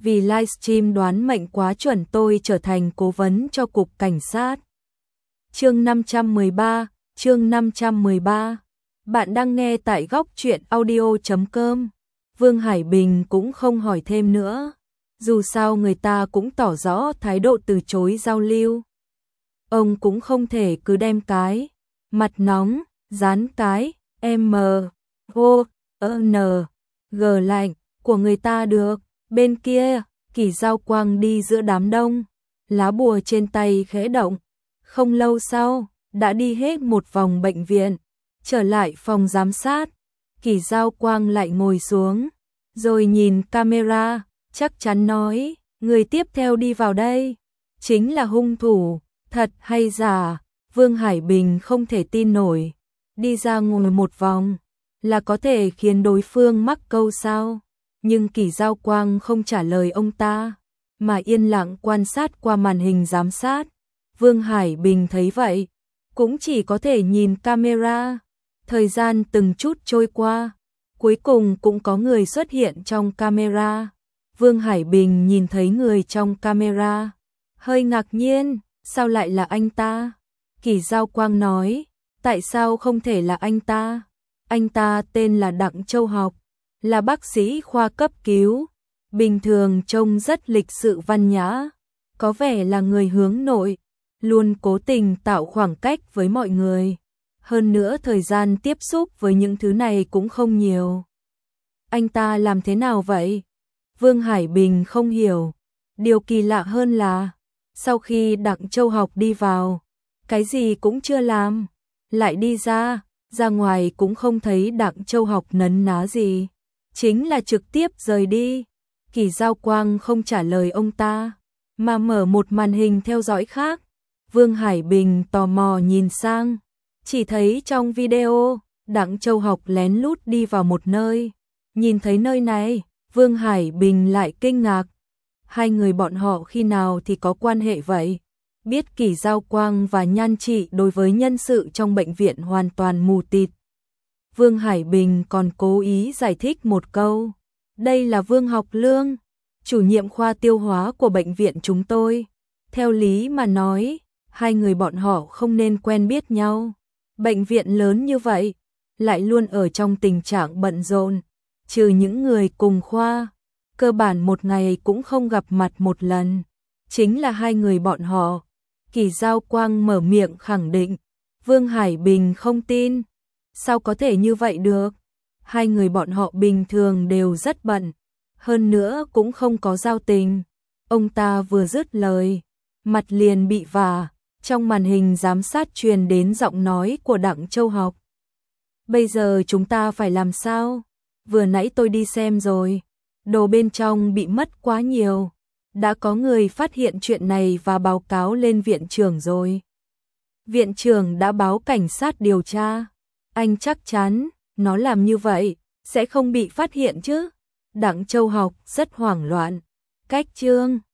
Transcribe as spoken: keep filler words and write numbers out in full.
vì livestream đoán mệnh quá chuẩn tôi trở thành cố vấn cho cục cảnh sát. Chương năm trăm mười ba, chương năm trăm mười ba. Bạn đang nghe tại góc truyện audio chấm com. Vương Hải Bình cũng không hỏi thêm nữa, dù sao người ta cũng tỏ rõ thái độ từ chối giao lưu. Ông cũng không thể cứ đem cái mặt nóng, dán cái M, O, N, G lạnh của người ta được. Bên kia, Kỳ Giao Quang đi giữa đám đông, lá bùa trên tay khẽ động. Không lâu sau, đã đi hết một vòng bệnh viện, trở lại phòng giám sát. Kỳ Giao Quang lại ngồi xuống, rồi nhìn camera, chắc chắn nói, người tiếp theo đi vào đây, chính là hung thủ, thật hay giả? Vương Hải Bình không thể tin nổi, đi ra ngồi một vòng, là có thể khiến đối phương mắc câu sao? Nhưng Kỳ Giao Quang không trả lời ông ta, mà yên lặng quan sát qua màn hình giám sát. Vương Hải Bình thấy vậy, cũng chỉ có thể nhìn camera. Thời gian từng chút trôi qua, cuối cùng cũng có người xuất hiện trong camera. Vương Hải Bình nhìn thấy người trong camera, hơi ngạc nhiên, sao lại là anh ta? Kỳ Giao Quang nói, tại sao không thể là anh ta? Anh ta tên là Đặng Châu Học, là bác sĩ khoa cấp cứu, bình thường trông rất lịch sự văn nhã, có vẻ là người hướng nội, luôn cố tình tạo khoảng cách với mọi người. Hơn nữa thời gian tiếp xúc với những thứ này cũng không nhiều. Anh ta làm thế nào vậy? Vương Hải Bình không hiểu. Điều kỳ lạ hơn là, sau khi Đặng Châu Học đi vào, cái gì cũng chưa làm, lại đi ra, ra ngoài cũng không thấy Đặng Châu Học nấn ná gì, chính là trực tiếp rời đi. Kỳ Giao Quang không trả lời ông ta, mà mở một màn hình theo dõi khác. Vương Hải Bình tò mò nhìn sang, chỉ thấy trong video, Đặng Châu Học lén lút đi vào một nơi. Nhìn thấy nơi này, Vương Hải Bình lại kinh ngạc. Hai người bọn họ khi nào thì có quan hệ vậy? Biết Kỳ Giao Quang và Nhan Trị đối với nhân sự trong bệnh viện hoàn toàn mù tịt. Vương Hải Bình còn cố ý giải thích một câu. Đây là Vương Học Lương, chủ nhiệm khoa tiêu hóa của bệnh viện chúng tôi. Theo lý mà nói, hai người bọn họ không nên quen biết nhau. Bệnh viện lớn như vậy, lại luôn ở trong tình trạng bận rộn, trừ những người cùng khoa, cơ bản một ngày cũng không gặp mặt một lần. Chính là hai người bọn họ. Kỳ Giao Quang mở miệng khẳng định. Vương Hải Bình không tin. Sao có thể như vậy được? Hai người bọn họ bình thường đều rất bận, hơn nữa cũng không có giao tình. Ông ta vừa dứt lời, mặt liền bị vả. Trong màn hình giám sát truyền đến giọng nói của Đặng Châu Học. Bây giờ chúng ta phải làm sao? Vừa nãy tôi đi xem rồi, đồ bên trong bị mất quá nhiều. Đã có người phát hiện chuyện này và báo cáo lên viện trưởng rồi. Viện trưởng đã báo cảnh sát điều tra. Anh chắc chắn, nó làm như vậy, sẽ không bị phát hiện chứ? Đặng Châu Học rất hoảng loạn. Cách chương